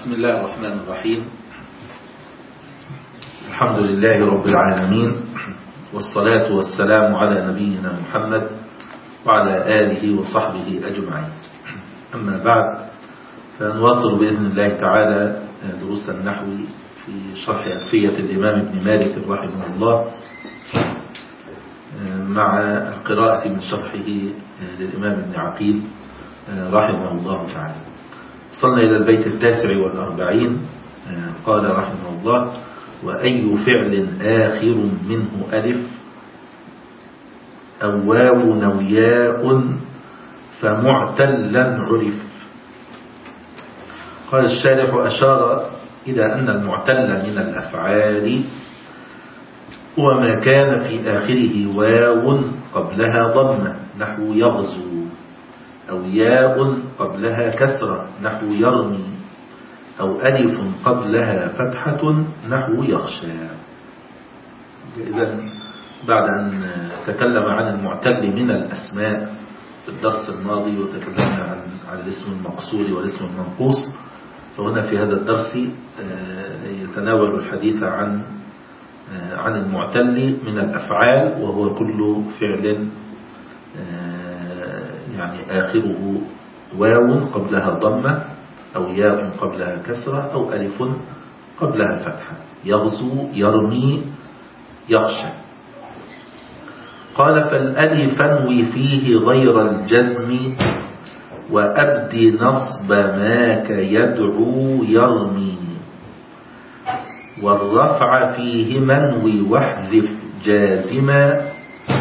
بسم الله الرحمن الرحيم. الحمد لله رب العالمين، والصلاة والسلام على نبينا محمد وعلى آله وصحبه أجمعين. أما بعد، فنواصل بإذن الله تعالى دروس النحو في شرح ألفية الإمام ابن مالك رحمه الله، مع القراءة من شرحه للإمام ابن عقيل رحمه الله تعالى. وصلنا إلى البيت 49. قال رحمه الله: وأي فعل آخر منه ألف أو واو نوياء فمعتلا عرف. قال الشارح: أشار إلى أن المعتل من الأفعال هو ما كان في آخره واو قبلها ضمة نحو يغزو، أو ياء قبلها كسرة نحو يرمي، أو ألف قبلها فتحة نحو يخشى. إذن بعد أن تكلم عن المعتل من الأسماء في الدرس الماضي، وتكلمنا عن الاسم المقصور والاسم المنقوص، فهنا في هذا الدرس يتناول الحديث عن المعتل من الأفعال، وهو كل فعل يعني آخره واو قبلها ضمة، أو ياء قبلها كسرة، أو ألف قبلها فتحة. يغزو، يرمي، يخشى. قال: فالألف انوي فيه غير الجزم، وأبدي نصب ماك يدعو يرمي، والرفع فيه منوي واحذف جازما،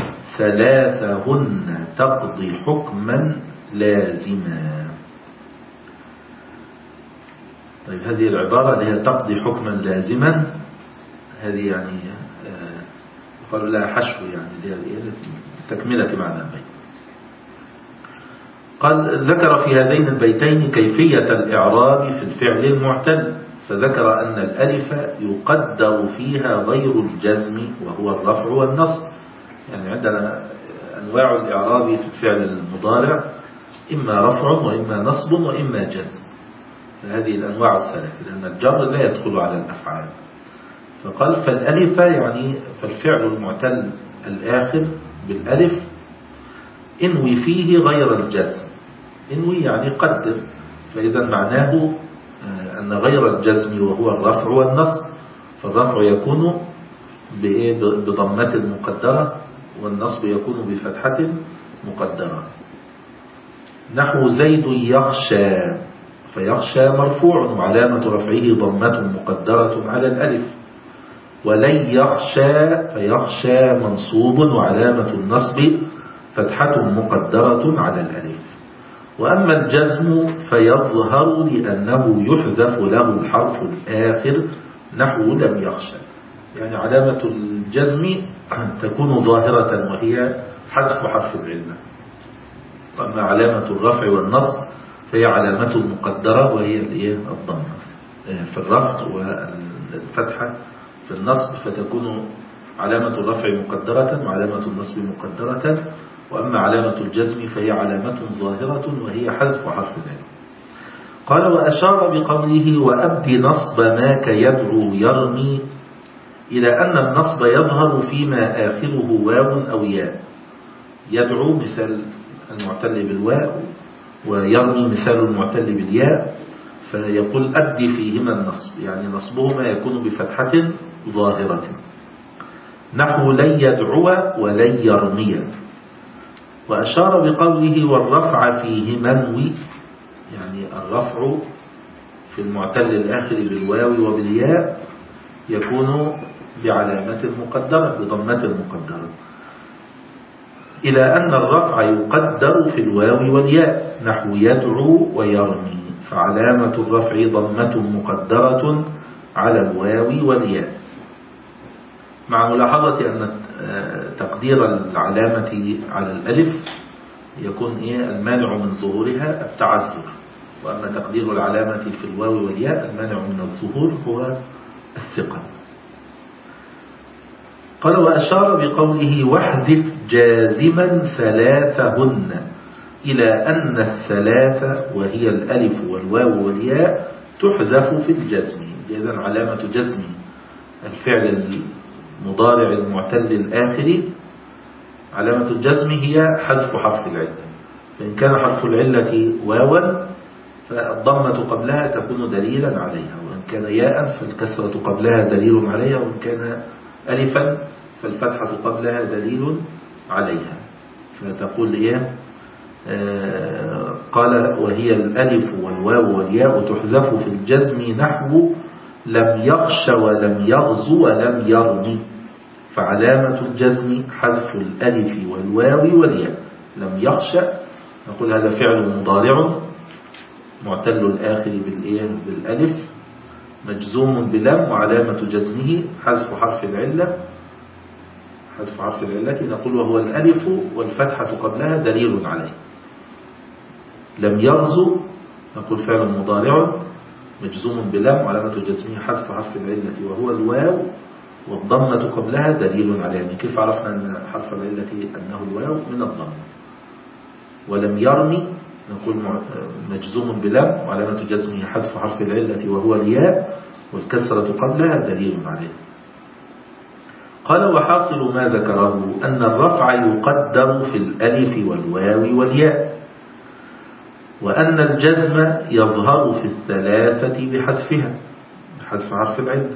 ثلاثهن تقضي حكما لازما. طيب، هذه العبارة اللي هي تقضي حكما لازما، هذه يعني قالوا لها حشو، يعني تكملة معنى البيت. قال: ذكر في هذين البيتين كيفية الإعراب في الفعل المعتل، فذكر أن الألف يقدر فيها غير الجزم وهو الرفع والنصب. يعني عندنا أنواع الإعراب في الفعل المضارع: إما رفع وإما نصب وإما جزم. هذه الأنواع الثلاثة، لأن الجر لا يدخل على الأفعال. فقال: فالألف يعني فالفعل المعتل الآخر بالألف انوي فيه غير الجزم. انوي يعني قدر، فإذا معناه أن غير الجزم وهو الرفع والنصب، فالرفع يكون بضمة مقدرة، والنصب يكون بفتحة مقدرة. نحو زيد يخشى، فيخشى مرفوع وعلامة رفعه ضمة مقدرة على الألف. ولن يخشى، فيخشى منصوب وعلامة النصب فتحة مقدرة على الألف. وأما الجزم فيظهر لأنه يحذف له الحرف الآخر نحو لم يخشى، يعني علامة الجزم تكون ظاهرة وهي حذف حرف العلة. وأما علامة الرفع والنصب فهي علامة مقدرة وهي الضمة في الرفع، والفتحة في النصب، فتكون علامة الرفع مقدرة وعلامة النصب مقدرة. وأما علامة الجزم فهي علامة ظاهرة وهي حذف حرف العلة. قال: وأشار بقوله وأبدي نصب ماك يدعو يرمي إلى أن النصب يظهر فيما آخره واو أو ياء. يدعو مثال المعتل بالواو، ويرمي مثال المعتل بالياء، فيقول أبدي فيهما النصب، يعني نصبهما يكون بفتحة ظاهرة. نحو لن يدعو ولن يرمي. وأشار بقوله والرفع فيه منوي، يعني الرفع في المعتل الآخر بالواو وبالياء يكون بعلامة مقدرة بضمة مقدرة، إلى أن الرفع يقدر في الواو والياء نحو يدعو ويرمي، فعلامة الرفع ضمة مقدرة على الواو والياء، مع ملاحظة أن تقدير العلامة على الألف يكون المانع من ظهورها التعذر، وأما تقدير العلامة في الواو والياء المانع من الظهور هو الثقل. قال: وأشار بقوله واحذف جازما ثلاثهن إلى أن الثلاث وهي الألف والواو والياء تحذف في الجزم. إذن علامة جزم الفعل المضارع المعتل الآخر، علامة الجزم هي حذف حرف العلة. فإن كان حرف العلة واوا فالضمة قبلها تكون دليلا عليها، وإن كان ياء فالكسرة قبلها دليل عليها، وإن كان ألفا فالفتحة قبلها دليل عليها. فتقول إيه؟ قال وهي الألف والواو والياء تحذف في الجزم نحو لم يغش ولم يغزو ولم يرمي. فعلامة الجزم حذف الألف والواو والياء. لم يغش نقول هذا فعل مضارع معتل الآخر بالألف مجزوم بلم، وعلامة جزمه حذف حرف العلة. حذف حرف العلة نقول وهو الألف والفتحة قبلها دليل عليه. لم يغزو نقول فعل مضارع مجزوم بلم، وعلامة جزمه حذف حرف العلة وهو الواو، والضمة قبلها دليل عليه. يعني كيف عرفنا أن حرف العلة أنه الواو؟ من الضمة. ولم يرمي نقول مجزوم بلم، وعلامة جزمه حذف حرف العلة وهو الياء، والكسرة قبلها دليل عليه. قال وحاصل ما ذكره أن الرفع يقدر في الألف والواو والياء، وأن الجزم يظهر في الثلاثة بحذفها، بحذف حرف العلة،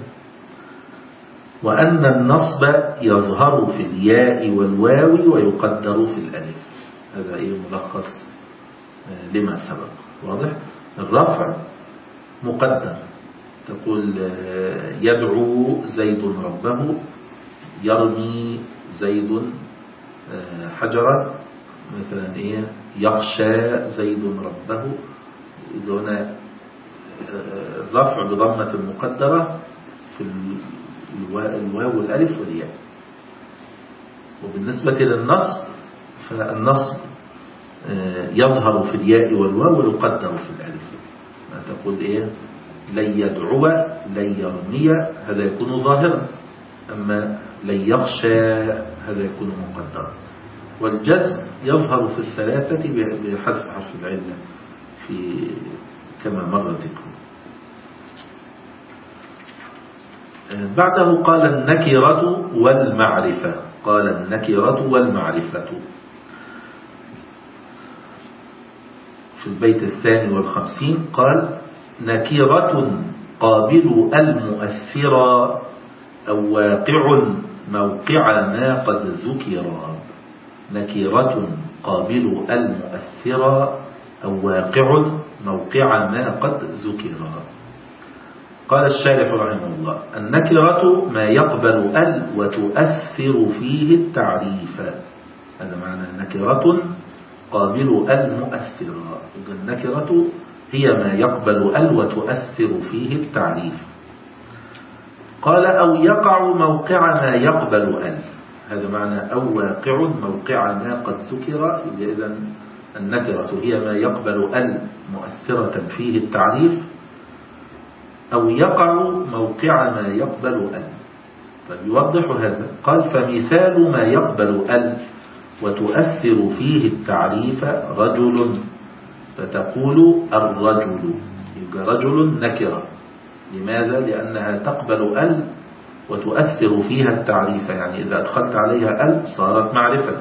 وأن النصب يظهر في الياء والواو ويقدر في الألف. هذا ملخص لما سبق. واضح؟ الرفع مقدر، تقول يدعو زيد ربه، يرمي زيد حجرا مثلا، يخشى زيد ربه. هنا الرفع بضمة مقدرة في الواو والألف والياء. وبالنسبة للنصب فالنصب يظهر في الياء والواو ويقدر في الألف. تقول لن يدعو لن يرمي هذا يكون ظاهرا، أما لن يخشى هذا يكون مقدرا. والجزم يظهر في الثلاثة بحذف حرف العلة في كما مر ذكره. بعده قال النكرة والمعرفة. قال النكرة والمعرفة في البيت 52 قال نكرة قابل المؤثرة أو واقع موقع ما قد ذكر. نكرة قابل المؤثرة أو واقع موقع ما قد ذكر. قال الشارح رحمه الله النكرة ما يقبل ال وتؤثر فيه التعريف. هذا معنى نكرة قابل المؤثرة. النكرة هي ما يقبل ال وتؤثر فيه التعريف. قال أو يقع موقع ما يقبل ال. هذا معنى أو واقع موقع ما قد ذكر. إذن النكرة هي ما يقبل ال مؤثرة فيه التعريف، أو يقع موقع ما يقبل ال. فيوضح هذا. قال فمثال ما يقبل ال وتؤثر فيه التعريف رجل، فتقول الرجل. يبقى رجل نكرة. لماذا؟ لأنها تقبل ال وتؤثر فيها التعريف، يعني إذا أدخلت عليها ال صارت معرفة.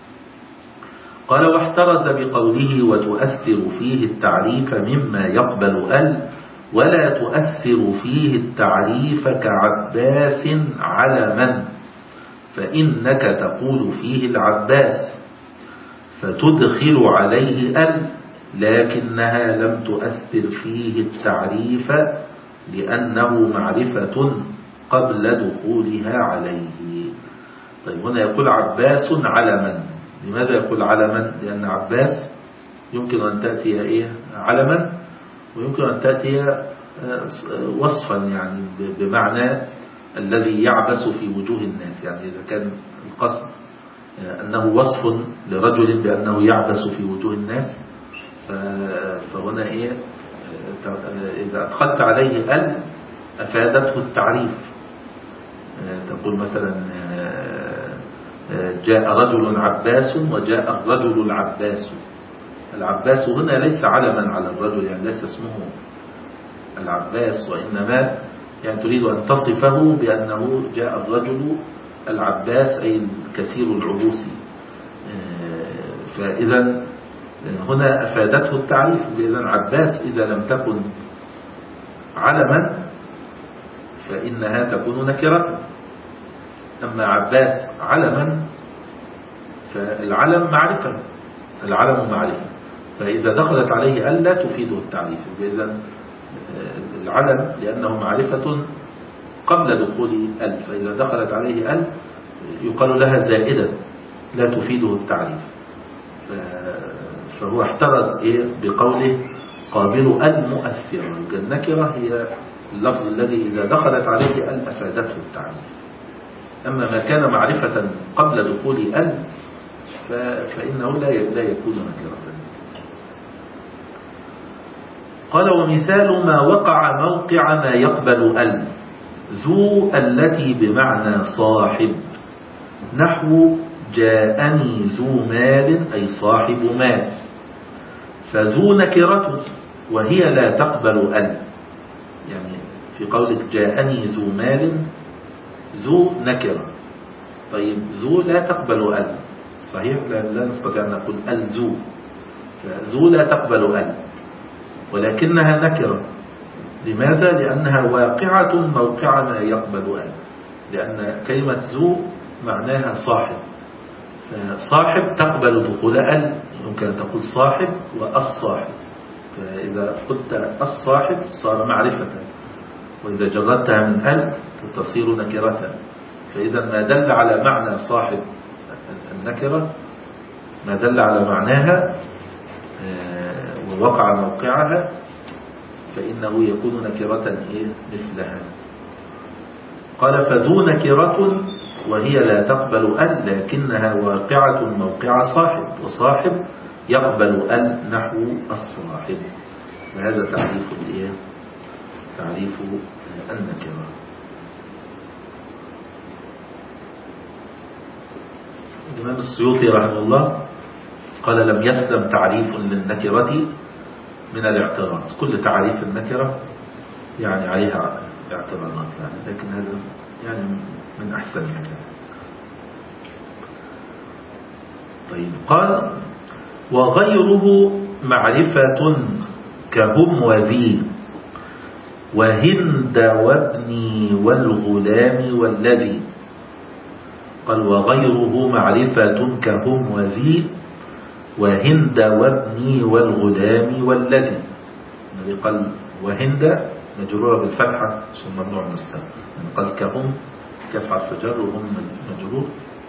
قال واحترز بقوله وتؤثر فيه التعريف مما يقبل ال ولا تؤثر فيه التعريف كعباس علما، فإنك تقول فيه العباس فتدخل عليه ال، لكنها لم تؤثر فيه التعريف لأنه معرفة قبل دخولها عليه. طيب هنا يقول عباس علما. لماذا يقول علما؟ لأن عباس يمكن أن تأتي علما، ويمكن أن تأتي وصفا، يعني بمعنى الذي يعبس في وجوه الناس. يعني إذا كان القصد أنه وصف لرجل بأنه يعبس في وجوه الناس، فهنا إذا أدخلت عليه ال أفادته التعريف. تقول مثلا جاء رجل عباس وجاء الرجل العباس. العباس هنا ليس علما على الرجل، يعني ليس اسمه العباس، وإنما يعني تريد أن تصفه بأنه جاء الرجل العباس أي الكثير العبوسي. فإذا هنا أفادته التعريف، إذا عباس إذا لم تكن علما فإنها تكون نكرة، أما عباس علما فالعلم معرفة، العلم معرفة، فإذا دخلت عليه أل لا تفيده التعريف. إذا العلم لأنه معرفة قبل دخول أل، فإذا دخلت عليه أل يقال لها زائدة لا تفيده التعريف. فهو احترز بقوله قابل أل مؤثرة. النكرة هي اللفظ الذي إذا دخلت عليه أل أفادته التعريف، أما ما كان معرفة قبل دخول أل فإنه لا يكون نكرة. قال ومثال ما وقع موقع ما يقبل أل ذو التي بمعنى صاحب، نحو جاءني ذو مال أي صاحب مال، فذو نكرة وهي لا تقبل أل. يعني في قولك جاءني ذو مال ذو نكرة، طيب ذو لا تقبل أل صحيح، لا نستطيع أن نقول أل ذو، فذو لا تقبل أل ولكنها نكرة. لماذا؟ لأنها واقعة موقع ما يقبل أل، لأن كلمة ذو معناها صاحب، فصاحب تقبل دخول أل، يمكن أن تقول صاحب والصاحب، فإذا قلت الصاحب صار معرفة، وإذا جردتها من أل تصير نكرة. فإذا ما دل على معنى صاحب النكرة، ما دل على معناها ووقع موقعها فإنه يكون نكرة مثلها. قال فذو نكرة وهي لا تقبل أل لكنها واقعة موقع صاحب، وصاحب يقبل أل نحو الصاحب. وهذا تعريف النكرة. الإمام السيوطي رحمه الله قال لم يسلم تعريف للنكرة من الاعتراض. كل تعريف النكرة يعني عليها اعتراضات لكن هذا يعني من أحسنها. طيب قال وغيره معرفة كهم وذي وهند وابني والغلام والذي. قال وغيره معرفة كهم وذي وهند وابني والغلام والذي. قال وهند مجرورة بالفتحة ثم ممنوع من السبب، قال كهم كفع الفجر وهم مجرور.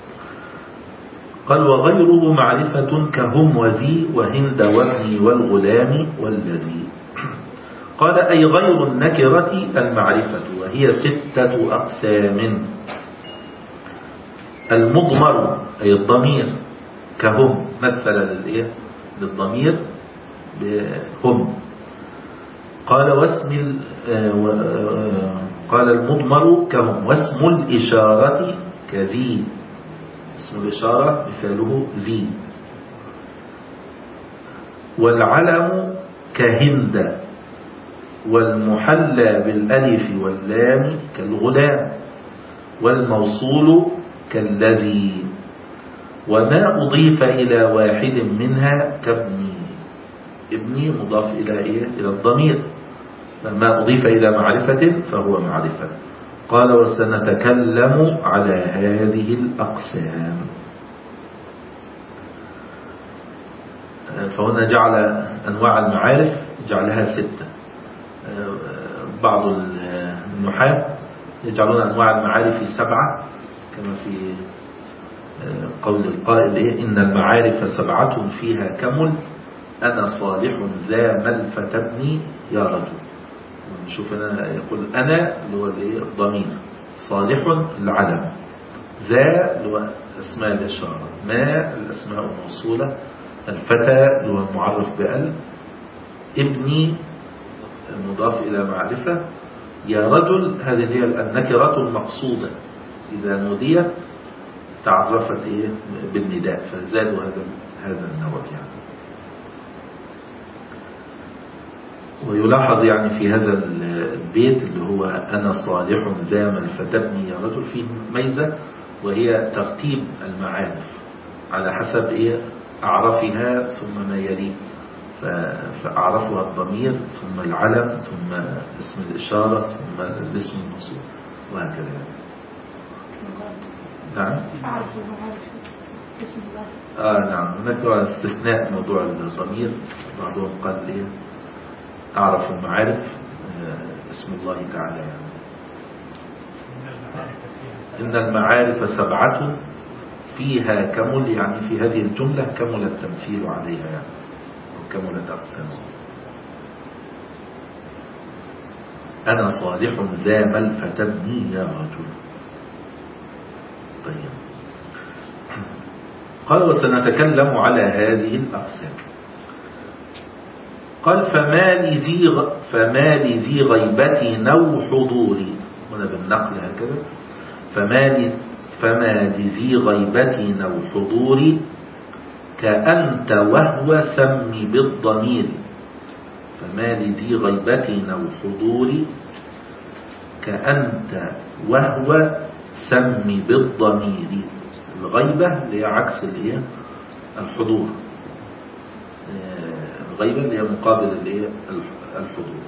قال وغيره معرفة كهم وذي وهند وابني والغلام والذي. قال أي غير النكرة المعرفة، وهي 6 أقسام. المضمر أي الضمير كهم، مثل للضمير بهم. قال قال المضمر كهم، واسم الإشارة كذي. اسم الإشارة مثاله ذي. والعلم كهند، والمحلى بالألف واللام كالغلام، والموصول كالذي. وما أضيف إلى واحد منها كابني. ابني مضاف إلى الضمير، فما أضيف إلى معرفة فهو معرفة. قال وسنتكلم على هذه الأقسام. فهنا جعل أنواع المعارف جعلها 6. بعض النحاة يجعلون أنواع المعارف 7 كما في قول القائل إن المعارف 7 فيها كمل، أنا صالح ذا ملفة ابني يا رجل. نشوف هنا يقول أنا اللي هو الضمير، صالح العلم، ذا اللي هو اسماء الإشارة، ما الأسماء الموصولة، الفتى اللي هو المعرف بأل، ابني المضاف إلى معرفة، يا رجل هذه هي النكرة المقصودة إذا نوديت تعرفت بالنداء، فزادوا هذا النوع يعني. ويلاحظ يعني في هذا البيت اللي هو أنا صالح زامل فتبني يا رجل فيه ميزة، وهي ترتيب المعارف على حسب أعرفها ثم ما يليه. فأعرفها الضمير ثم العلم ثم اسم الإشارة ثم الاسم الموصول وهكذا. نعم. نعم. هناك استثناء موضوع الضمير، بعضهم قال أعرف المعارف اسم الله تعالى يعني. إن المعارف 7 فيها كمل، يعني في هذه الجملة كمل التمثيل عليها يعني، وكملت أقسامه. أنا صالح زامل فتبني يا رجل. طيب، قال وسنتكلم على هذه الأقسام. قال فما لذي غيبة أو حضوري، هنا بالنقل هكذا، فما لذي غيبة أو حضوري كأنت وهو سمي بالضمير. فما لذي غيبة أو حضوري كأنت وهو سمي بالضمير. الغيبة اللي هي عكس الحضور، الغيبة اللي هي مقابل الحضور،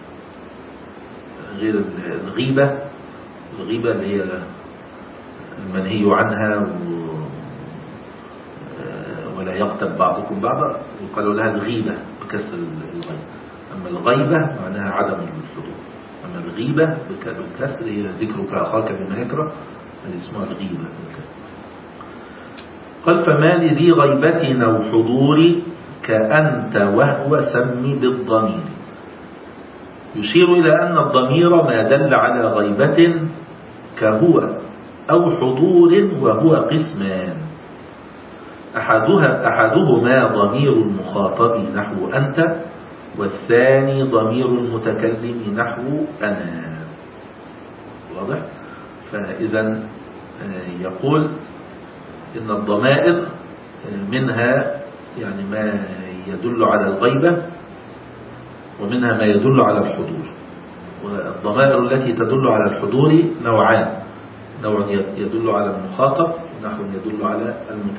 غير الغيبة اللي هي المنهي عنها ولا يغتب بعضكم بعضا، يقال لها الغيبة بكسر الغيبة. أما الغيبة معناها عدم الحضور، أما الغيبة بالكسر هي ذكرك أخاك بما يكره، هذه اسمها الغيبة. قال فما لذي غيبة أو حضور كأنت وهو سمي بالضمير، يشير إلى أن الضمير ما دل على غيبة كهو أو حضور، وهو قسمان. أحدهما ضمير المخاطب نحو أنت، والثاني ضمير المتكلم نحو أنا. واضح؟ فإذا يقول إن الضمائر منها يعني ما يدل على الغيبة، ومنها ما يدل على الحضور. والضمائر التي تدل على الحضور نوعان: نوع يدل على المخاطب، ونوع يدل على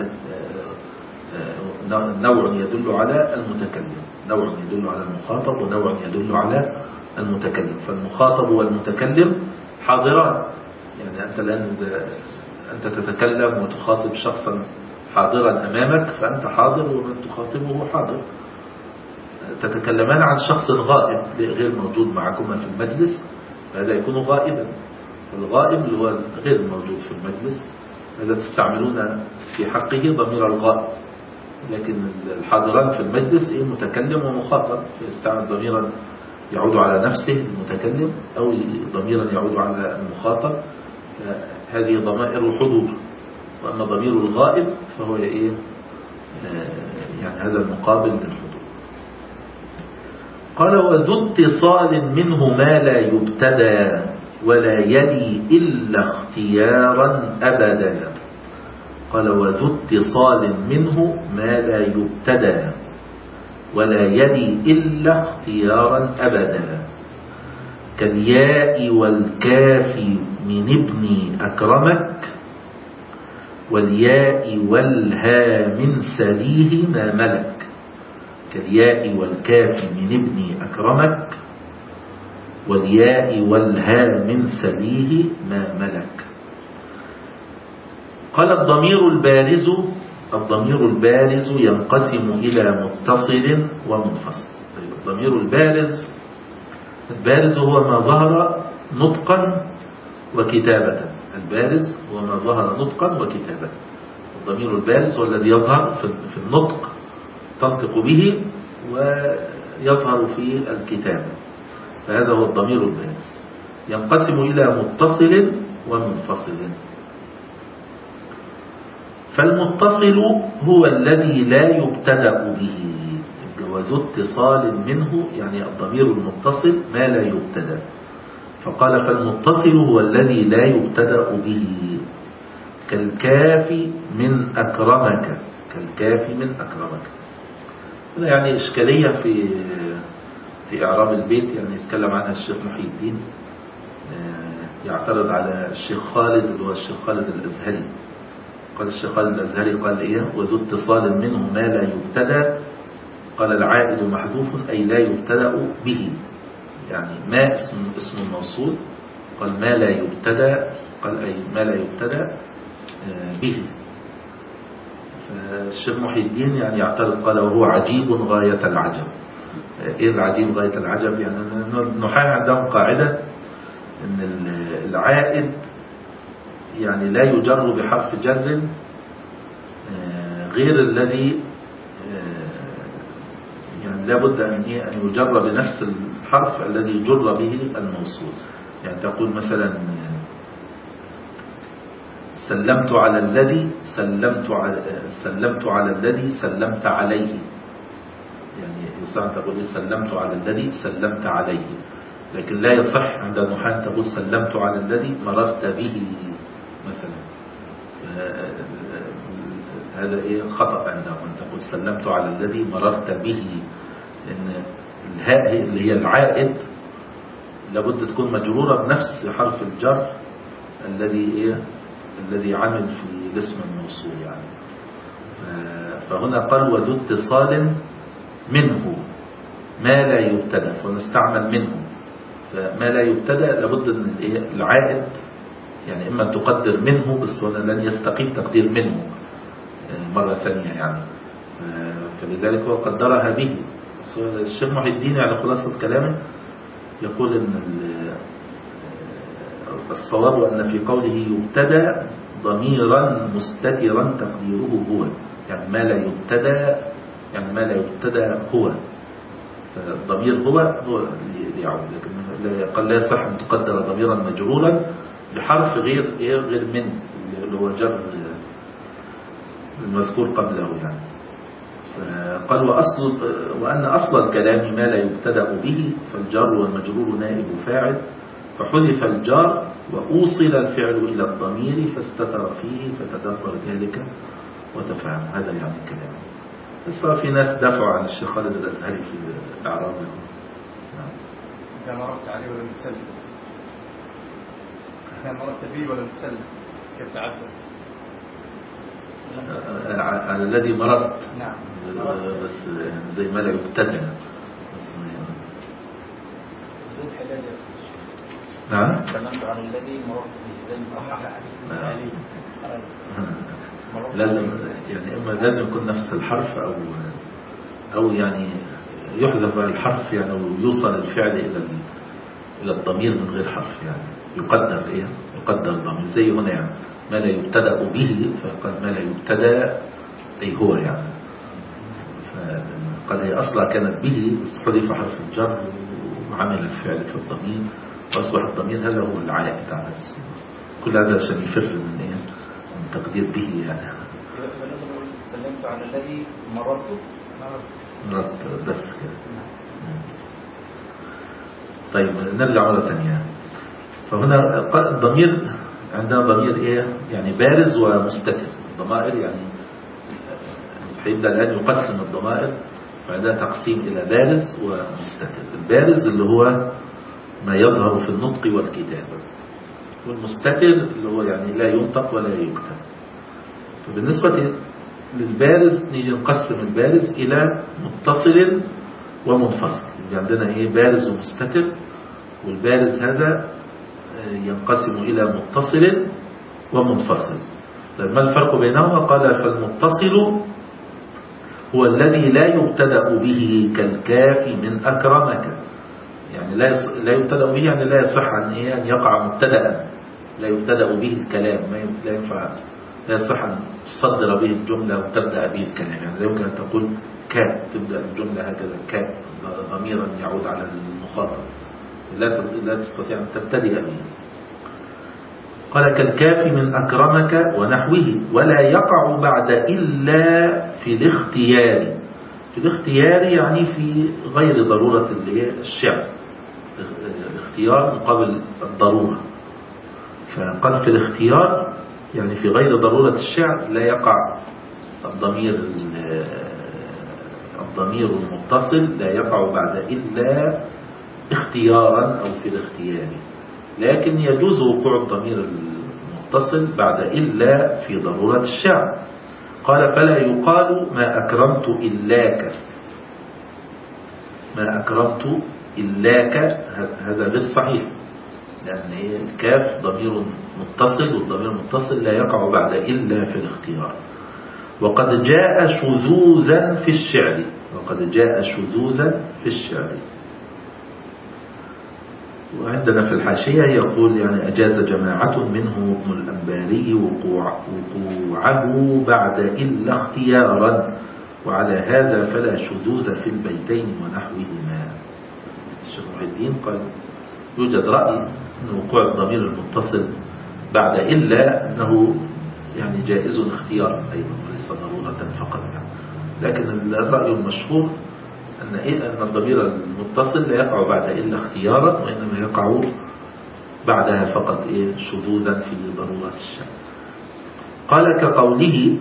نوع يدل على المتكلم. نوع يدل على المخاطب ونوع يدل على المتكلم. فالمخاطب والمتكلم حاضران، يعني أنت الآن أنت تتكلم وتخاطب شخصا حاضرا أمامك، فأنت حاضر ومن تخاطبه حاضر. تتكلمان عن شخص غائب غير موجود معكما في المجلس، فهذا يكون غائبا. الغائب اللي هو غير الموجود في المجلس، هذا تستعملون في حقه ضمير الغائب. لكن الحاضران في المجلس متكلم ومخاطب، يستعمل ضميرا يعود على نفسه المتكلم أو ضميرا يعود على المخاطب، هذه ضمائر الحضور. وأما ضمير الغائب فهو يعني هذا المقابل للحضور. قال وذو اتصال منه ما لا يبتدى ولا يلي إلا اختيارا أبدا. قال وذو اتصال منه ما لا يبتدى ولا يلي إلا اختيارا أبدا، كالياء والكاف من ابن أكرمك، والياء والها من سليه ما ملك. كالياء والكاف من ابن أكرمك، والياء والها من سليه ما ملك. قال الضمير البارز ينقسم إلى متصل ومنفصل. الضمير البارز هو ما ظهر نطقا وكتابة. البارز هو ما ظهر نطقا وكتابة. الضمير البارز هو الذي يظهر في النطق، تنطق به، ويظهر في الكتابة، فهذا هو الضمير البارز. ينقسم إلى متصل ومنفصل. فالمتصل هو الذي لا يبتدأ به، وذو اتصال منه يعني الضمير المتصل ما لا يبتدأ. فقال فالمتصل هو الذي لا يبتدأ به، كالكاف من أكرمك. كالكاف من أكرمك. هنا يعني إشكالية في إعراب البيت يعني يتكلم عنها الشيخ محي الدين، يعترض على الشيخ خالد اللي هو الشيخ خالد الأزهري. قال الشيخ خالد الأزهري قال إيه؟ وذو اتصال منه ما لا يبتدأ، قال العائد محذوف أي لا يبتدأ به، يعني ما اسم الموصول، قال ما لا يبتدأ، قال أي ما لا يبتدأ به. فالشيخ محي الدين يعني يعترض، قال وهو عجيب غاية العجب. إيه العجيب غاية العجب؟ يعني النحاة عندهم قاعدة إن العائد يعني لا يجر بحرف جر غير الذي يعني لابد أن يجر بنفس الحرف الذي جر به الموصول. يعني تقول مثلا سلمت على الذي سلمت على الذي سلمت عليه، يعني يصح تقول سلمت على الذي سلمت عليه، لكن لا يصح عند النحاة تقول سلمت على الذي مررت به مثلا. هذا خطأ عندهم أن تقول سلمت على الذي مررت به، لأن الهاء اللي هي العائد لابد تكون مجرورة بنفس حرف الجر الذي عمل في الاسم الموصول يعني. فهنا قال وذو اتصال منه ما لا يبتدأ، فنستعمل منه. فما لا يبتدأ لابد ان العائد يعني اما تقدر منه، بس هنا لن يستقيم تقدير منه مرة ثانية يعني. فلذلك هو قدرها به. الشيخ محي الدين يعني خلاصة كلامه يقول ان الصواب أن في قوله يبتدأ ضميرا مستترا تقديره هو، يعني ما لا يبتدأ، يعني ما لا يبتدأ هو، فالضمير هو اللي يعود. لكن قال لا يصح أن تقدر ضميرا مجرورا بحرف غير من اللي هو جر المذكور قبله يعني. قال وأن أصل الكلام ما لا يبتدأ به، فالجار والمجرور نائب فاعل، فحذف الجار وأوصل الفعل إلى الضمير فاستتر فيه فتدبر ذلك وتفهم. هذا يعني الكلام. بس في ناس دافعوا عن الشيخ خالد الأزهري في إعرابه. إذا مررت عليه ولم تسلم، إذا مررت به ولم تسلم كيف تعبر؟ على الذي مررت. نعم. بس زي ما لا يبتدأ. نعم. تكلمت عن الذي مررت به زي لازم يعني إما لازم يكون نفس الحرف أو يعني يحذف الحرف يعني ويوصل الفعل إلى الضمير من غير حرف، يعني يقدر يقدر الضمير زي هنا يعني ما لا يبتدأ به، فقال ما لا يبتدأ أي هو يعني. فقال هي أصلا كانت به بس حذف حرف الجر وعمل الفعل في الضمير وأصبح الضمير هذا هو العائد على الاسم. كل هذا عشان يفر من تقدير به يعني. سلمت على الذي مررت بس كده. طيب نرجع مرة ثانية. فهنا الضمير عندنا ضمير يعني بارز ومستتر. الضمائر يعني هيبدأ الآن يقسم الضمائر، فعندنا تقسيم إلى بارز ومستتر. البارز اللي هو ما يظهر في النطق والكتابة، والمستتر اللي هو يعني لا ينطق ولا يكتب. فبالنسبة للبارز نيجي نقسم البارز إلى متصل ومنفصل. يعني عندنا بارز ومستتر، والبارز هذا ينقسم إلى متصل ومنفصل. ما الفرق بينهما؟ قال فالمتصل هو الذي لا يبتدأ به كالكاف من أكرمك. يعني لا يبتدأ به يعني لا يصح أن يقع مبتدأ، لا يبتدأ به الكلام، لا ينفع، لا يصح أن تصدر به الجملة وتبدأ به الكلام. يعني لا يمكن أن تقول كاف تبدأ الجملة هكذا كاف ضميرا يعود على المخاطب، لا تستطيع أن تبتدئ به. قال كالكاف من أكرمك ونحوه، ولا يقع بعد إلا في الاختيار. في الاختيار يعني في غير ضرورة الشعر، الاختيار مقابل الضرورة. فقال في الاختيار يعني في غير ضرورة الشعر لا يقع الضمير الضمير المتصل لا يقع بعد إلا اختيارا أو في الاختيار، لكن يجوز وقوع الضمير المتصل بعد إلا في ضرورة الشعر. قال فلا يقال ما أكرمت إلاك، ما أكرمت إلاك هذا غير صحيح، لأن الكاف ضمير متصل، والضمير المتصل لا يقع بعد إلا في الاختيار. وقد جاء شذوذا في الشعر، وقد جاء شذوذا في الشعر. وعندنا في الحاشية يقول يعني أجاز جماعة منه ابن الأنباري وقوعه بعد إلا اختيارا، وعلى هذا فلا شذوذ في البيتين ونحوهما. الشيخ محي الدين قال يوجد رأي أن وقوع الضمير المتصل بعد إلا أنه يعني جائز اختيارا أيضا وليس ضرورة فقط يعني. لكن الرأي المشهور أن الضمير المتصل لا يقع بعد إلا اختيارا، وإنما يقع بعدها فقط شذوذا في ضرورة الشأن. قال كقوله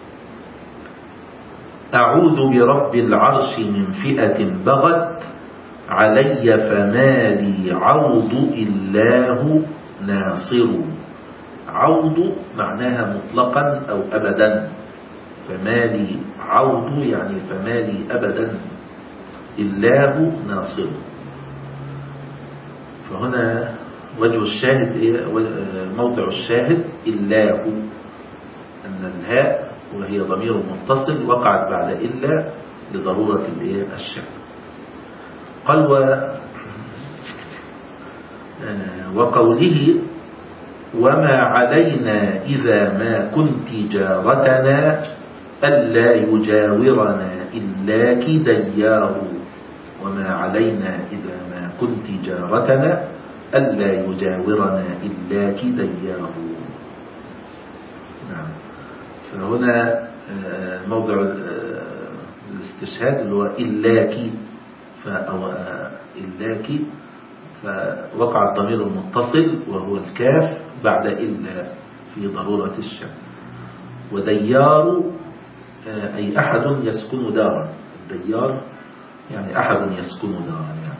أعوذ برب العرش من فئة بغت علي فما لي عوض إلاه ناصر. عوض معناها مطلقا أو أبدا، فما لي عوض يعني فما لي أبدا إلاه ناصر. فهنا وجه الشاهد موضع الشاهد إلاه، أن الهاء وهي ضمير متصل وقعت بعد إلا لضرورة الشعر. قال وقوله وما علينا إذا ما كنت جارتنا ألا يجاورنا إلاك ديار. وما علينا إذا ما كنت جارتنا ألا يجاورنا إلاك ديار. نعم. فهنا موضع الاستشهاد اللي هو إلاك، أو إلاك، فوقع الضمير المتصل وهو الكاف بعد إلا في ضرورة الشأن. وديار أي أحد يسكن دارا، الديار يعني أحد يسكن دارا يعني.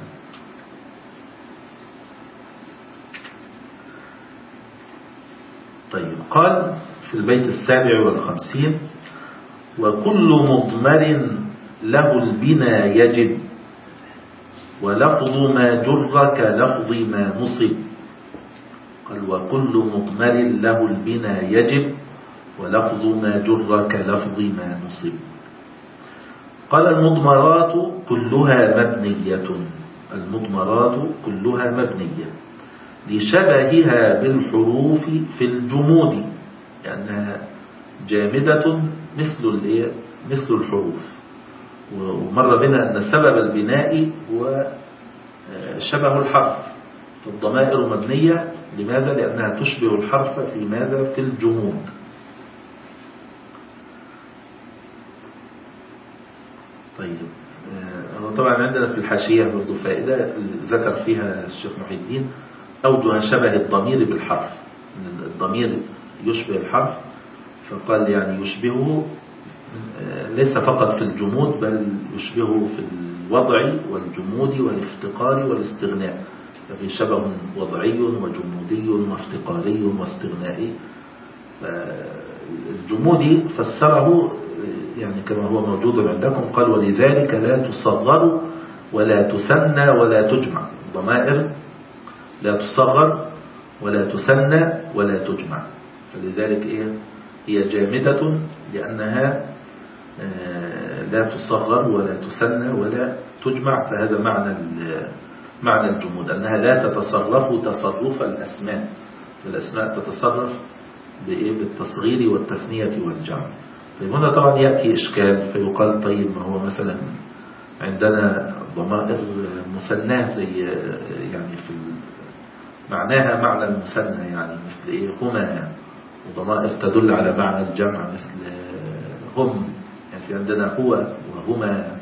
طيب قال في البيت 57 وكل مضمر له البنا يجب ولفظ ما جر كلفظ ما نصب. قال وكل مضمر له البنا يجب ولفظ ما جر كلفظ ما نصب. قال المضمرات كلها مبنية، المضمرات كلها مبنية لشبهها بالحروف في الجمود، لأنها جامدة مثل الحروف. ومر بنا أن سبب البناء هو شبه الحرف، فالضمائر مبنية لماذا؟ لأنها تشبه الحرف في ماذا؟ في الجمود. طيب طبعا عندنا في الحاشية برضو فائدة ذكر فيها الشيخ محي الدين أوجه شبه الضمير بالحرف، إن الضمير يشبه الحرف، فقال يعني يشبهه ليس فقط في الجمود بل يشبهه في الوضع والجمود والافتقار والاستغناء، ففي شبه وضعي وجمودي وافتقاري واستغنائي. الجمودي فسره يعني كما هو موجود عندكم، قال ولذلك لا تصغر ولا تثنى ولا تجمع. ضمائر لا تصغر ولا تثنى ولا تجمع، فلذلك هي جامدة لأنها لا تصغر ولا تثنى ولا تجمع. فهذا معنى الجمود، أنها لا تتصرف تصرف الأسماء، فالأسماء تتصرف بالتصغير والتثنية والجمع. طيب هنا طبعا يأتي إشكال فيقال طيب ما هو مثلا عندنا ضمائر مثناه زي يعني في معناها معنى المثنى يعني مثل هما، وضمائر تدل على معنى الجمع مثل هم، يعني في عندنا هو وهما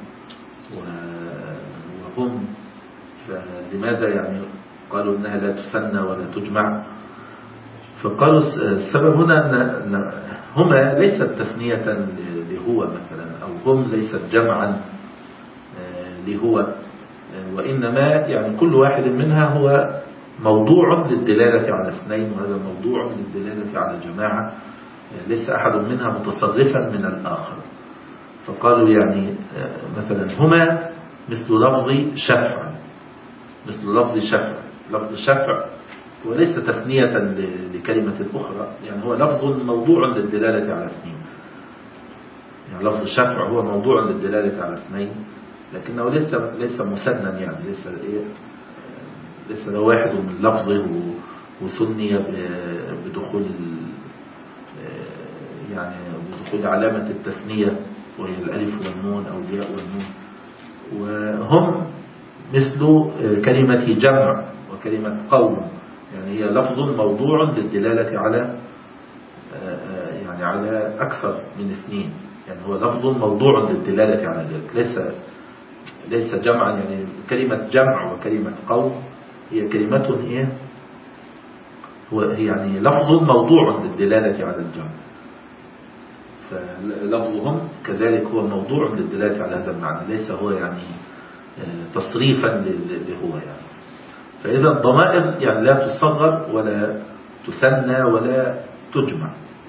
وهم، فلماذا يعني قالوا انها لا تثنى ولا تجمع؟ فقالوا السبب هنا أن هما ليست تثنية لهو مثلا، أو هم ليست جمعا لهو، وإنما يعني كل واحد منها هو موضوع للدلالة على اثنين، وهذا موضوع للدلالة على جماعة، ليس أحد منها متصرفا من الآخر. فقالوا يعني مثلا هما مثل لفظ شفع، مثل لفظ شفع. لفظ شفع وليس تثنية لكلمة أخرى، يعني هو لفظ موضوع للدلالة على اثنين. يعني لفظ الشفع هو موضوع للدلالة على اثنين، لكنه ليس مسنن، يعني ليس له واحد من لفظه وسني بدخول يعني بدخول علامة التثنية وهي الألف والنون أو الياء والنون. وهم مثل كلمة جمع وكلمة قوم، يعني هي لفظ موضوع للدلالة على يعني على أكثر من اثنين، يعني هو لفظ موضوع للدلالة على ذلك، ليس جمعا. يعني كلمة جمع وكلمة قوم هي كلمة إيه؟ هو يعني لفظ موضوع للدلالة على الجمع، فلفظهم كذلك هو موضوع للدلالة على هذا المعنى، ليس هو يعني تصريفا لهو يعني. فإذا الضمائر يعني لا تصغر ولا تثنى ولا تجمع.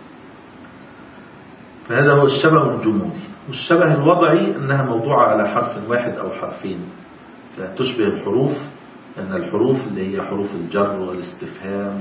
فهذا هو الشبه الجمودي. والشبه الوضعي أنها موضوعة على حرف واحد أو حرفين، فتشبه الحروف، لأن الحروف اللي هي حروف الجر والاستفهام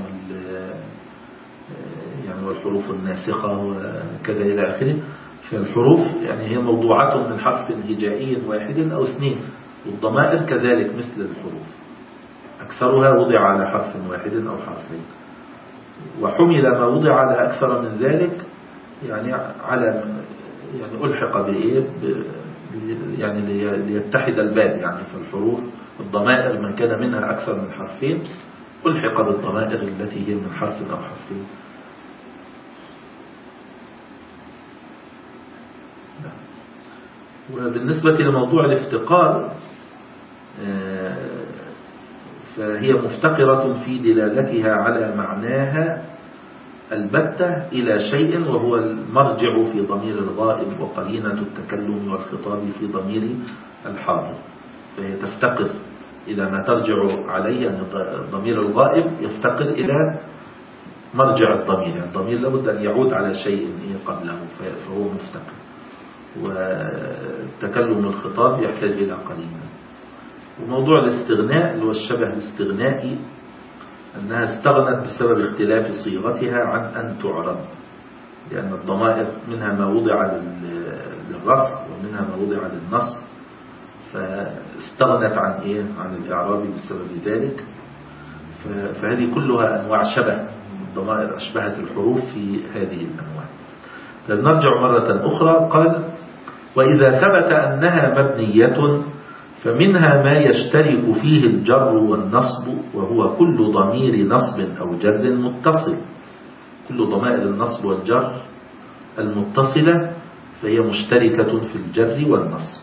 يعني والحروف الناسخة وكذا إلى آخره. فالحروف يعني هي موضوعات من حرف هجائي واحد أو اثنين، والضمائر كذلك مثل الحروف أكثرها وضع على حرف واحد أو حرفين، وحمل ما وضع على أكثر من ذلك يعني على يعني ألحق بإيه يعني ليتحد الباب. يعني في الحروف الضمائر من كان منها أكثر من حرفين ألحق بالضمائر التي هي من حرف أو حرفين. وبالنسبة لموضوع الافتقار فهي مفتقرة في دلالتها على معناها البتة إلى شيء، وهو المرجع في ضمير الغائب وقرينة التكلم والخطاب في ضمير الحاضر. فهي تفتقر إلى ما ترجع عليه، يعني ضمير الغائب يفتقر إلى مرجع الضمير، يعني الضمير لابد أن يعود على شيء قبله فهو مفتقر. وتكلم الخطاب يحتاج إلى قرينة. وموضوع الاستغناء اللي هو الشبه الاستغنائي، أنها استغنت بسبب اختلاف صيغتها عن أن تعرب، لأن الضمائر منها ما وضع للرفع ومنها ما وضع للنصب، فاستغنت عن الإعراب بسبب ذلك. فهذه كلها أنواع شبه، الضمائر أشبهت الحروف في هذه الأنواع. نرجع مرة أخرى. قال: وإذا ثبت أنها مبنية فمنها ما يشترك فيه الجر والنصب، وهو كل ضمير نصب أو جر متصل. كل ضمائر النصب والجر المتصلة فهي مشتركة في الجر والنصب،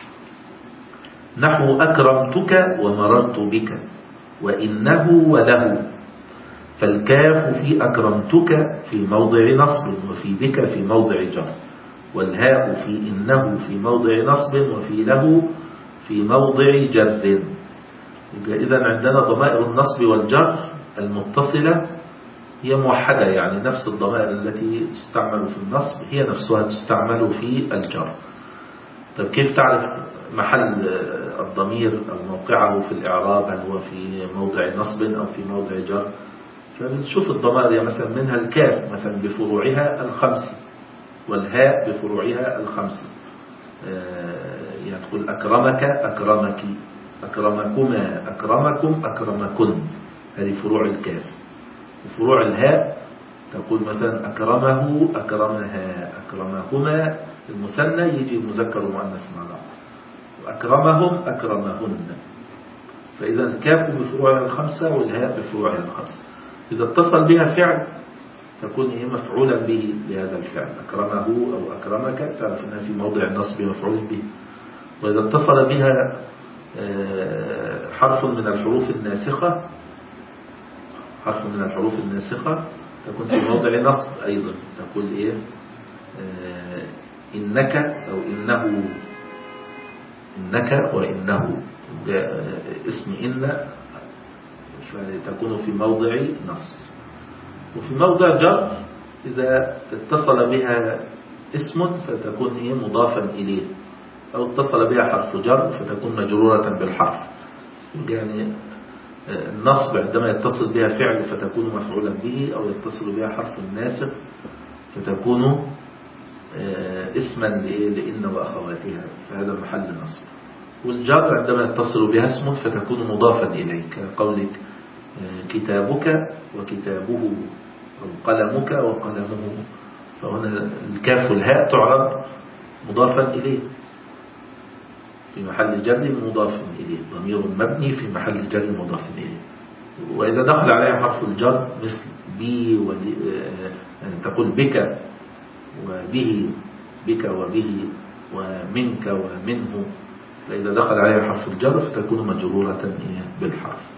نحو أكرمتك ومررت بك وإنه وله. فالكاف في أكرمتك في موضع نصب وفي بك في موضع جر، والهاء في إنه في موضع نصب وفي له في موضع جر. إذا عندنا ضمائر النصب والجر المتصلة هي موحدة، يعني نفس الضمائر التي تستعمل في النصب هي نفسها تستعمل في الجر. طيب كيف تعرف محل الضمير أو موقعه في الإعراب؟ هل هو في موضع نصب أو في موضع جر؟ فبنشوف الضمائر، يعني مثلا منها الكاف مثلا بفروعها الخمس، والهاء بفروعها الخمس. يعني تقول أكرمك أكرمك، أكرمكما أكرمكم أكرمكن، هذه فروع الكاف. وفروع الهاء تقول مثلا أكرمه أكرمها أكرمهما، المثنى يجي المذكر والمؤنث مع بعض، وأكرمهم أكرمهن. فإذا الكاف بفروعها الخمسة والهاء بفروعها الخمسة. إذا اتصل بها فعل تكون هي مفعولا به لهذا الفعل، أكرمه أو أكرمك تعرف أنها في موضع النصب مفعول به. وإذا اتصل بها حرف من الحروف الناسخة، حرف من الحروف الناسخة تكون في موضع نصب أيضا، تقول إيه إنك أو إنه إنك وإنه اسم إن تكون في موضع نصب، وفي موضع جر إذا اتصل بها اسم فتكون مضافا إليه، أو اتصل بها حرف جر فتكون مجرورة بالحرف. يعني النصب عندما يتصل بها فعل فتكون مفعولا به، أو يتصل بها حرف ناسخ فتكون اسما لإن وأخواتها، فهذا محل نصب. والجر عندما يتصل بها اسم فتكون مضافا إليه، كقولك كتابك وكتابه، أو قلمك وقلمه، فهنا الكاف والهاء تعرب مضافا إليه في محل جر مضاف إليه، ضمير مبني في محل جر مضاف إليه. وإذا دخل عليه حرف الجر مثل بي تقول بك وبه، بك وبه ومنك ومنه، فإذا دخل عليها حرف الجر فتكون مجرورة بالحرف.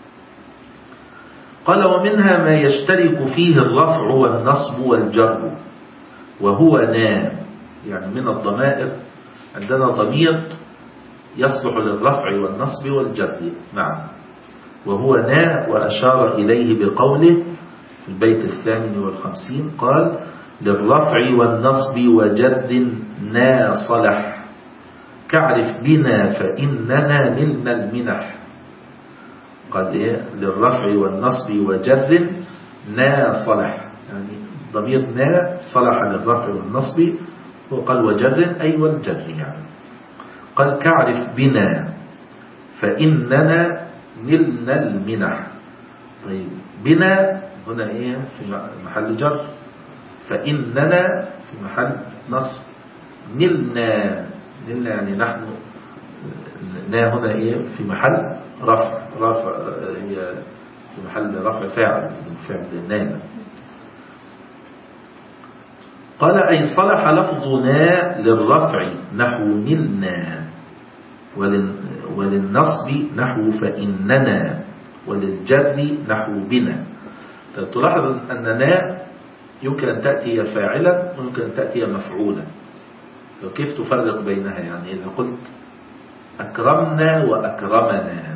قال ومنها ما يشترك فيه الرفع والنصب والجر وهو نا، يعني من الضمائر عندنا ضمير يصلح للرفع والنصب والجر معا، وهو نا، وأشار إليه بقوله في البيت 52 قال للرفع والنصب وجر نا صلح، كعرف بنا فإننا نلنا المنح. قال للرفع والنصب وجر نا صلح، يعني ضمير نا صلح للرفع والنصب، وقال وجر أي والجر يعني. قال كعرف بنا فإننا نلنا المنح. طيب بنا هنا في محل جر، فإننا في محل نصب، نلنا يعني نحن، نا هنا في محل رفع هي في محل رفع فاعل من فعل نام. قال أي صلح لفظنا للرفع نحو نلنا، وللنصب نحو فإننا، وللجر نحو بنا. تلاحظ أن نا يمكن أن تأتي فاعلا ويمكن أن تأتي مفعولا، فكيف تفرق بينها؟ يعني إذا قلت أكرمنا وأكرمنا،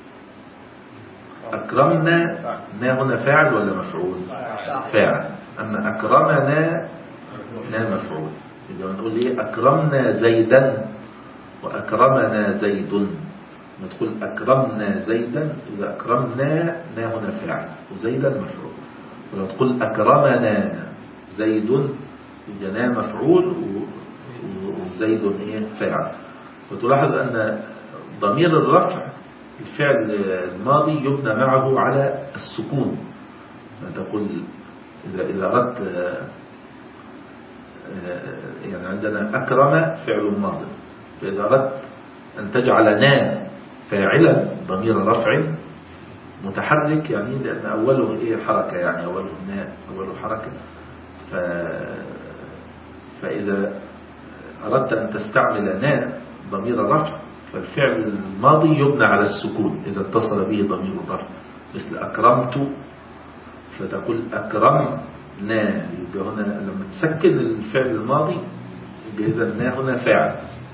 أكرمنا نا هنا فاعل ولا مفعول؟ فاعل. أما أكرمنا نا مفعول. إذا نقول أكرمنا زيدا وأكرمنا زيد، ما تقول أكرمنا زيدا، إذا أكرمنا نا هنا فاعل وزيدا مفعول. ولو تقول أكرمنا زيد إذا نا مفعول وزيد فاعل. وتلاحظ أن ضمير الرفع الفعل الماضي يبنى معه على السكون. تقول إذا أردت، يعني عندنا أكرم فعل ماضي، فإذا أردت أن تجعل نا فاعلا ضمير رفع متحرك، يعني لأن أوله حركة، يعني أوله نا أوله حركة، فإذا أردت أن تستعمل نا ضمير رفع فالفعل الماضي يبنى على السكون إذا اتصل به ضمير الرفع، مثل أكرمت فتقول أكرمنا، يبقى هنا لما تسكن الفعل الماضي يبقى إذا نا هنا فاعل.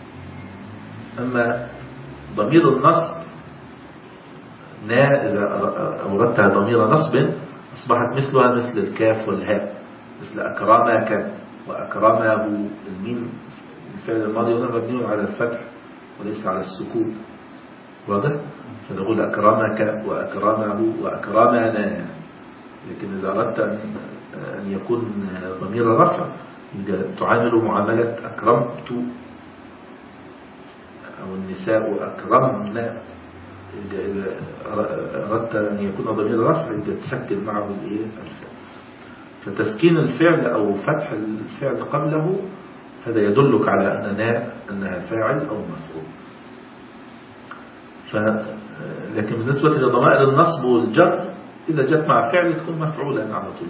أما ضمير النصب نا إذا أوردتها ضمير نصب أصبحت مثلها مثل الكاف والهاء، مثل أكرمك وأكرمه، الميم الفعل الماضي هنا مبني على الفتح وليس على السكون، واضح؟ فنقول أكرمك وأكرمه وأكرمنا. لكن إذا أردت أن يكون ضمير رفع تعامل معاملة أكرمت أو النساء أكرمنا. إذا أردت أن يكون ضمير رفع تسكن معه الفعل، فتسكين الفعل أو فتح الفعل قبله هذا يدلك على أنها فاعل أو مفعول. لكن بالنسبة لضمائر النصب والجر إذا جت مع فعل تكون مفعولا على طول،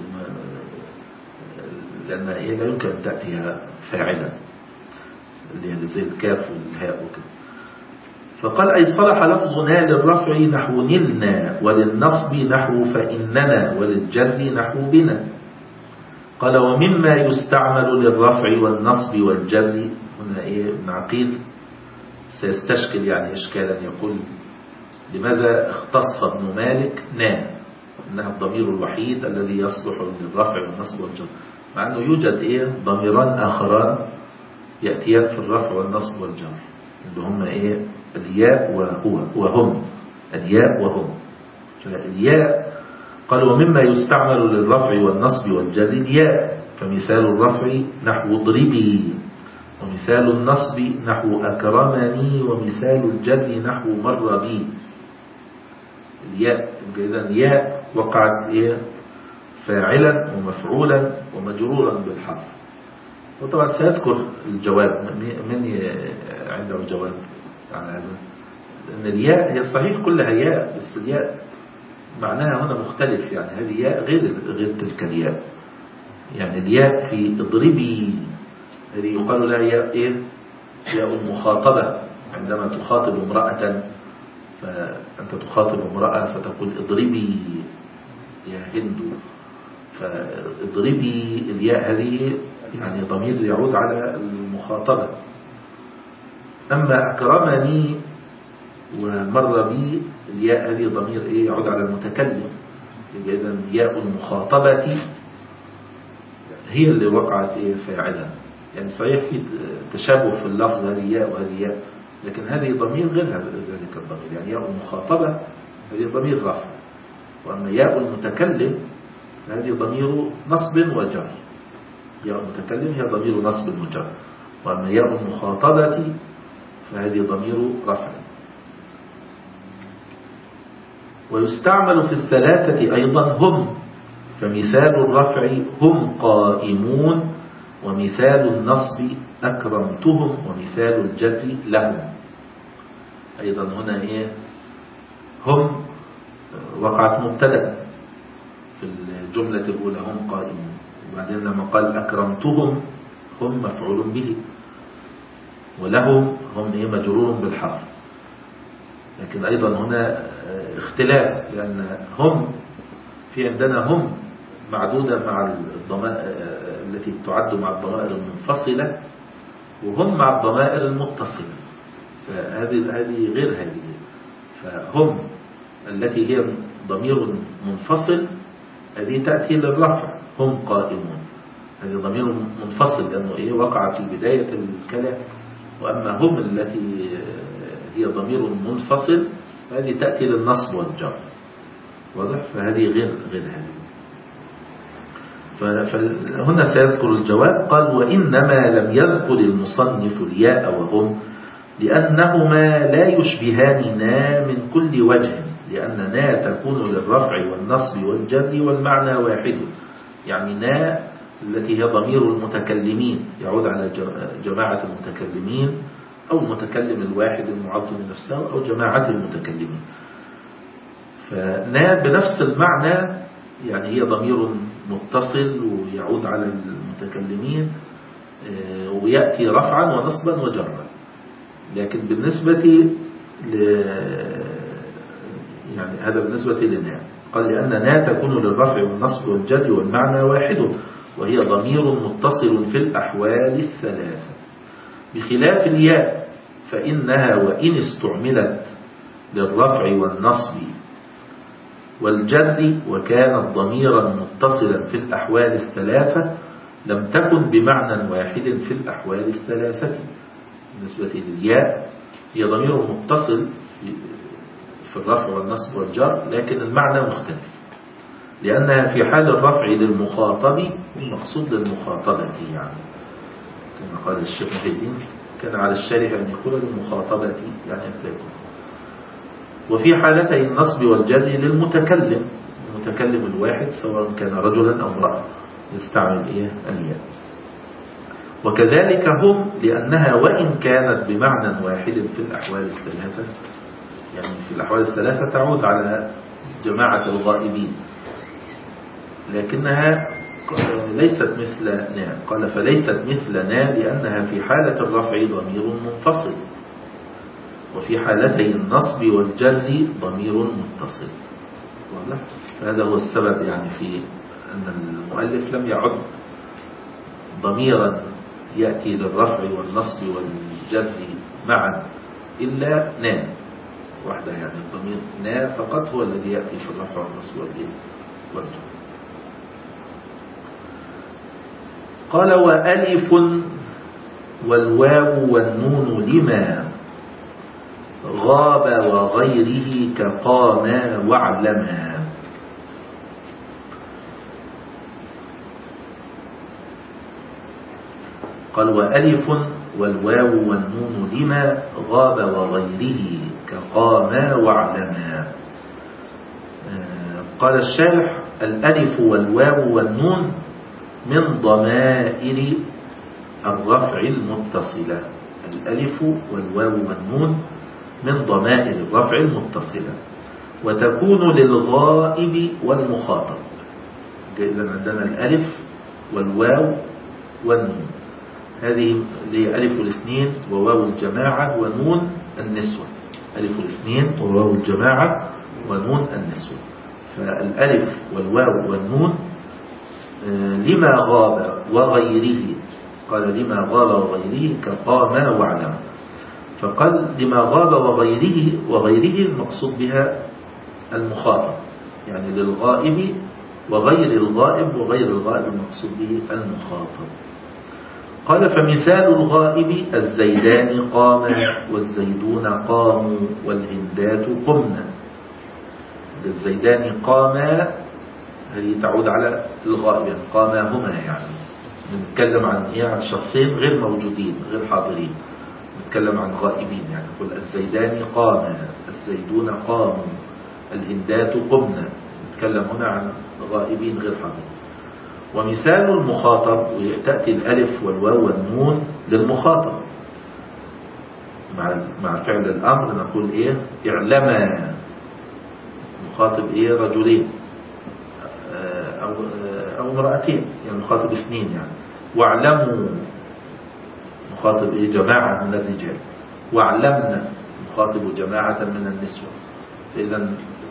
لأن لا يمكن أن تأتيها فاعلا اللي هي زي الكاف والهاء وكذا. فقال أي صلح لفظنا للرفع نحو نلنا، وللنصب نحو فإننا، وللجر نحو بنا. قال ومما يستعمل للرفع والنصب والجر، هنا ابن عقيل سيستشكل يعني إشكالا، يقول لماذا اختص ابن مالك نا إنها الضمير الوحيد الذي يصلح للرفع والنصب والجر، مع أنه يوجد ضميران آخران يأتيان في الرفع والنصب والجر اللي هم الياء وهم. الياء وهم. الياء قال ومما يستعمل للرفع والنصب والجر الياء، فمثال الرفع نحو اضربي، ومثال النصب نحو أكرمني، ومثال الجر نحو مر بي. الياء إذا الياء وقعت فاعلا ومفعولا ومجرورا بالحرف. وطبعا سيذكر الجواب، من عنده الجواب على هذا، لأن الياء هي صحيح كلها ياء، بس الياء معناها هنا مختلف، يعني هذه ياء غير تلك الياء. يعني الياء في اضربي هذه يقال لها ياء ياء المخاطبة، عندما تخاطب امرأة، فأنت تخاطب امرأة فتقول اضربي يا هند، فاضربي الياء هذه يعني ضمير يعود على المخاطبة. أما أكرمني ومر بي الياء هذه ضمير يعود على المتكلم. إذن ياء المخاطبة هي اللي وقعت فاعلا. يعني صحيح في تشابه في اللفظ، هذه ياء وهذه ياء، لكن هذه ضمير غير ذلك الضمير. يعني ياء المخاطبة هذه ضمير رفع، وأما ياء المتكلم هذه ضمير نصب وجر. ياء المتكلم هي ضمير نصب وجر، وأما ياء المخاطبة فهذه ضمير رفع. ويستعمل في الثلاثة أيضا هم، فمثال الرفع هم قائمون، ومثال النصب أكرمتهم، ومثال الجر لهم. أيضا هنا هم وقعت مبتدأ في الجملة الأولى هم قائمون، وبعدين لما قال أكرمتهم هم مفعول به، ولهم هم مجرور بالحرف. لكن أيضا هنا اختلاف، لأن هم في عندنا هم معدودة مع الضمائر التي تعد مع الضمائر المنفصلة، وهم مع الضمائر المتصلة، فهذه غير هذه. فهم التي هي ضمير منفصل هذه تأتي للرفع، هم قائمون، هذه ضمير منفصل لأنه وقع في بداية الكلام. وأما هم التي هي ضمير منفصل هذه تأتي للنصب والجر، واضح؟ فهذه غير هذه. فهنا سيذكر الجواب. قال وإنما لم يذكر المصنف الياء وهم لأنهما لا يشبهان نا من كل وجه، لأن نا تكون للرفع والنصب والجر والمعنى واحد. يعني نا التي هي ضمير المتكلمين يعود على جماعة المتكلمين، أو المتكلم الواحد المعظم نفسه، أو جماعة المتكلمين. فنا بنفس المعنى، يعني هي ضمير متصل ويعود على المتكلمين، ويأتي رفعا ونصبا وجرا. لكن بالنسبة يعني هذا بالنسبة لنا، قال لأن نا تكون للرفع والنصب والجر والمعنى واحد، وهي ضمير متصل في الأحوال الثلاثة، بخلاف الياء فإنها وإن استعملت للرفع والنصب والجر وكانت ضميرا متصلا في الأحوال الثلاثة لم تكن بمعنى واحد في الأحوال الثلاثة. بالنسبة للياء هي ضمير متصل في الرفع والنصب والجر، لكن المعنى مختلف، لأنها في حال الرفع للمخاطب المقصود للمخاطبة، يعني كما قال الشيخ محي الدين كان على الشارح أن يقول للمخاطبة يعني أتلاكم. وفي حالتي النصب والجر للمتكلم، المتكلم الواحد سواء كان رجلا أو امرأة يستعمل الياء. وكذلك هم لأنها وإن كانت بمعنى واحد في الأحوال الثلاثة، يعني في الأحوال الثلاثة تعود على جماعة الغائبين، لكنها ليست مثل نا. قال فليست مثل نا لأنها في حالة الرفع ضمير منفصل، وفي حالتي النصب والجر ضمير متصل. هذا هو السبب يعني في أن المؤلف لم يعد ضميرا يأتي للرفع والنصب والجر معا إلا نا واحدة، يعني الضمير نا فقط هو الذي يأتي في الرفع والنصب والجر. قال وألف والواو والنون لما غاب وغيره كقاما واعلما. قال وألف والواو والنون لما غاب وغيره كقاما واعلما. قال الشارح الألف والواو والنون من ضمائر الرفع المتصلة. الألف والواو والنون من ضمائر الرفع المتصلة، وتكون للغائب والمخاطب. إذن عندنا الألف والواو والنون، هذه هي ألف الاثنين وواو الجماعة ونون النسوة. ألف الاثنين وواو الجماعة ونون النسوة. فالألف والواو والنون لما غاب وغيره، قال لما غاب وغيره كقاما واعلم. فقال لما غاب وغيره المقصود بها المخاطب، يعني للغائب وغير الغائب، وغير الغائب المقصود به المخاطب. قال فمثال الغائب الزيدان قاما والزيدون قاموا والهندات قمنا. الزيدان قاما هذه تعود على الغائب، يعني قاما هما، يعني نتكلم عن ايه؟ عن شخصين غير موجودين غير حاضرين، نتكلم عن غائبين. يعني نقول الزيدان قاما، الزيدون قاموا، الهندات قمنا، نتكلم هنا عن غائبين غير حاضرين. ومثال المخاطب تأتي الألف والواو والنون للمخاطب مع فعل الأمر، نقول إيه؟ اعلما. مخاطب إيه؟ رجلين أو امرأتين، يعني مخاطب اثنين يعني. واعلموا مخاطب إيه؟ جماعة من الرجال. واعلمنا مخاطب جماعة من النسوة. فإذا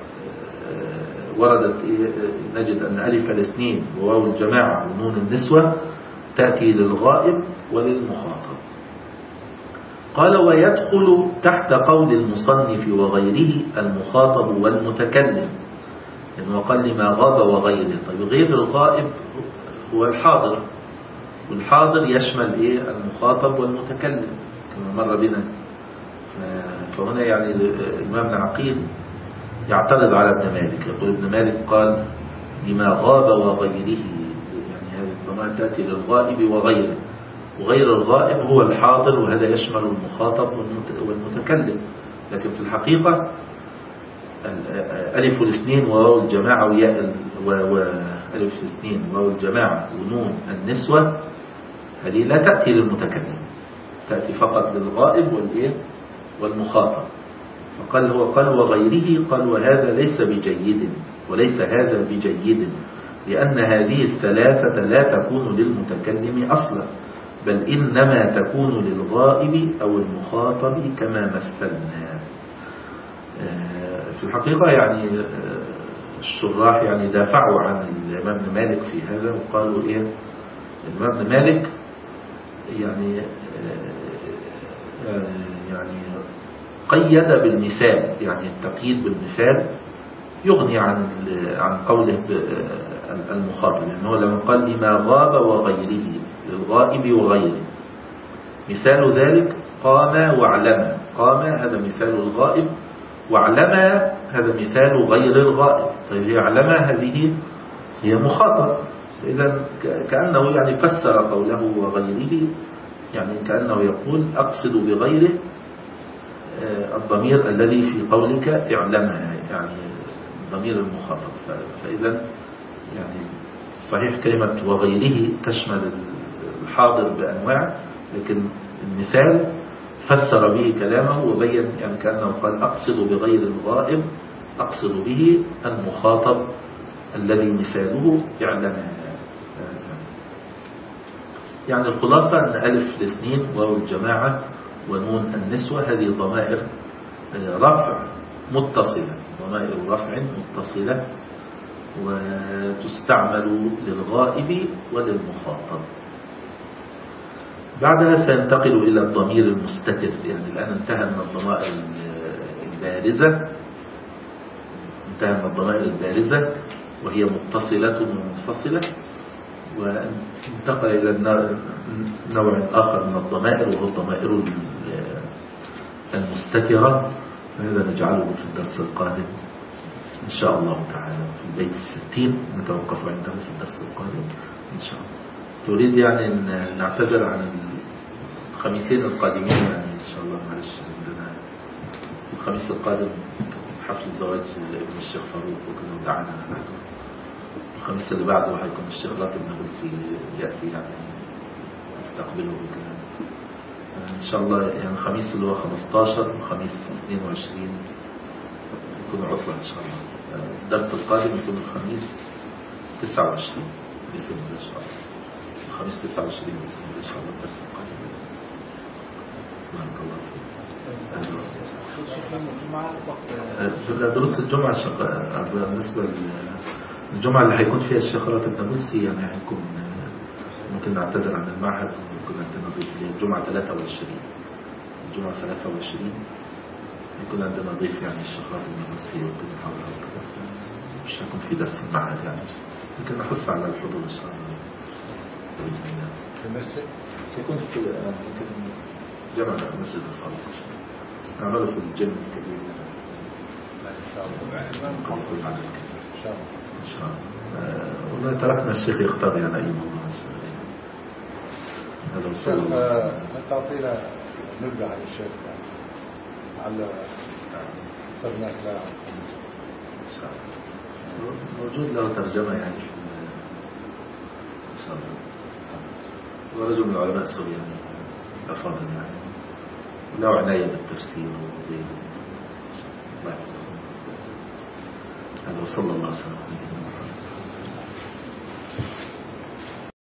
وردت نجد أن ألف الاثنين وواو الجماعة ونون النسوة تأتي للغائب وللمخاطب. قال ويدخل تحت قول المصنف وغيره المخاطب والمتكلم، لأنه قال لما غاب وغيره. طيب غير الغائب هو الحاضر، والحاضر يشمل إيه؟ المخاطب والمتكلم كما مر بنا. فهنا يعني الإمام ابن عقيل يعترض على ابن مالك، يقول ابن مالك قال لما غاب وغيره، يعني هذه الضمائر تأتي للغائب وغيره، وغير الغائب هو الحاضر، وهذا يشمل المخاطب والمتكلم. لكن في الحقيقة ألف الاثنين وواو الجماعة وألف الاثنين وواو الجماعة ونون النسوة هذه لا تأتي للمتكلم، تأتي فقط للغائب والمخاطب. فقال وغيره، قال وهذا ليس بجيد، وليس هذا بجيد، لأن هذه الثلاثة لا تكون للمتكلم أصلا، بل إنما تكون للغائب أو المخاطب كما مثلنا. في الحقيقة يعني الشراح يعني دافعوا عن الإمام ابن مالك في هذا، وقالوا إيه؟ الإمام ابن مالك يعني قيد بالمثال، يعني التقييد بالمثال يغني عن قوله المخاطب، لأنه لما قال لما غاب وغيره للغائب وغيره، مثال ذلك قام وعلم. قام هذا مثال الغائب، وعلم هذا مثال غير الغائب. طيب هي علم هذه هي مخاطب، إذا كأنه يعني فسر قوله وغيره، يعني كأنه يقول أقصد بغيره الضمير الذي في قولك اعلمها، يعني ضمير المخاطب. فإذا يعني صحيح كلمة وغيره تشمل الحاضر بأنواع، لكن المثال فسر به كلامه وبين، يعني كأنه قال أقصد بغير الغائب، أقصد به المخاطب الذي مثاله اعلمها. يعني الخلاصة أن ألف الاثنين واو الجماعة ونون النسوة هذه ضمائر رفع متصلة، ضمائر رفع متصلة، وتستعمل للغائب وللمخاطب. بعدها سينتقل إلى الضمير المستتر، يعني الآن انتهى من الضمائر البارزة، انتهى من الضمائر البارزة وهي متصلة ومنفصلة، وانتقل إلى نوع آخر من الضمائر وهو الضمائر المستترة، فهذا نجعله في الدرس القادم إن شاء الله تعالى في البيت 60 نتوقف عنده في الدرس القادم إن شاء الله. تريد يعني أن نعتذر عن الخميسين القادمين يعني إن شاء الله، معلش عندنا الخميس القادم حفل الزواج ابن الشيخ فاروق وكنا ودعنا نحضر. الخميس اللي بعده هيكون الشيخ لطيف النابلسي يأتي يعني يستقبله وكذا إن شاء الله. يعني الخميس اللي هو 15 وخميس 22 يكون عطلة إن شاء الله. الدرس القادم يكون الخميس 29 بإذن الله إن شاء الله. الخميس 29 بإذن الله إن شاء الله الدرس القادم. بارك الله فيك. دروس الجمعة بالنسبة للجمعة اللي هيكون فيها الشيخ راتب النابلسي يعني هيكون ممكن نعتذر عن المعهد ويكون عندنا ضيف الجمعة 23. الجمعة 23 يكون عندنا ضيف يعني الشيخ راتب النابلسي ويكون يحاول كده، مش هيكون في درس المعهد يعني، لكن نحث على الحضور إن شاء الله. في المسجد يكون في ممكن جمع المسجد الفاروق نعمله في الجيم الكبير إن شاء الله. إن شاء الله. والله تركنا الشيخ يختار يعني أي موضوع. هذا وصل الله. تعطينا نبذة عن الشيخ على صار الناس لا إن شاء الله موجود له ترجمة يعني إن شاء الله. ورجل من علماء سوريا يعني أفاضل يعني له عناية بالتفسير وغيره. الله يحفظه. هذا وصلى الله وسلم.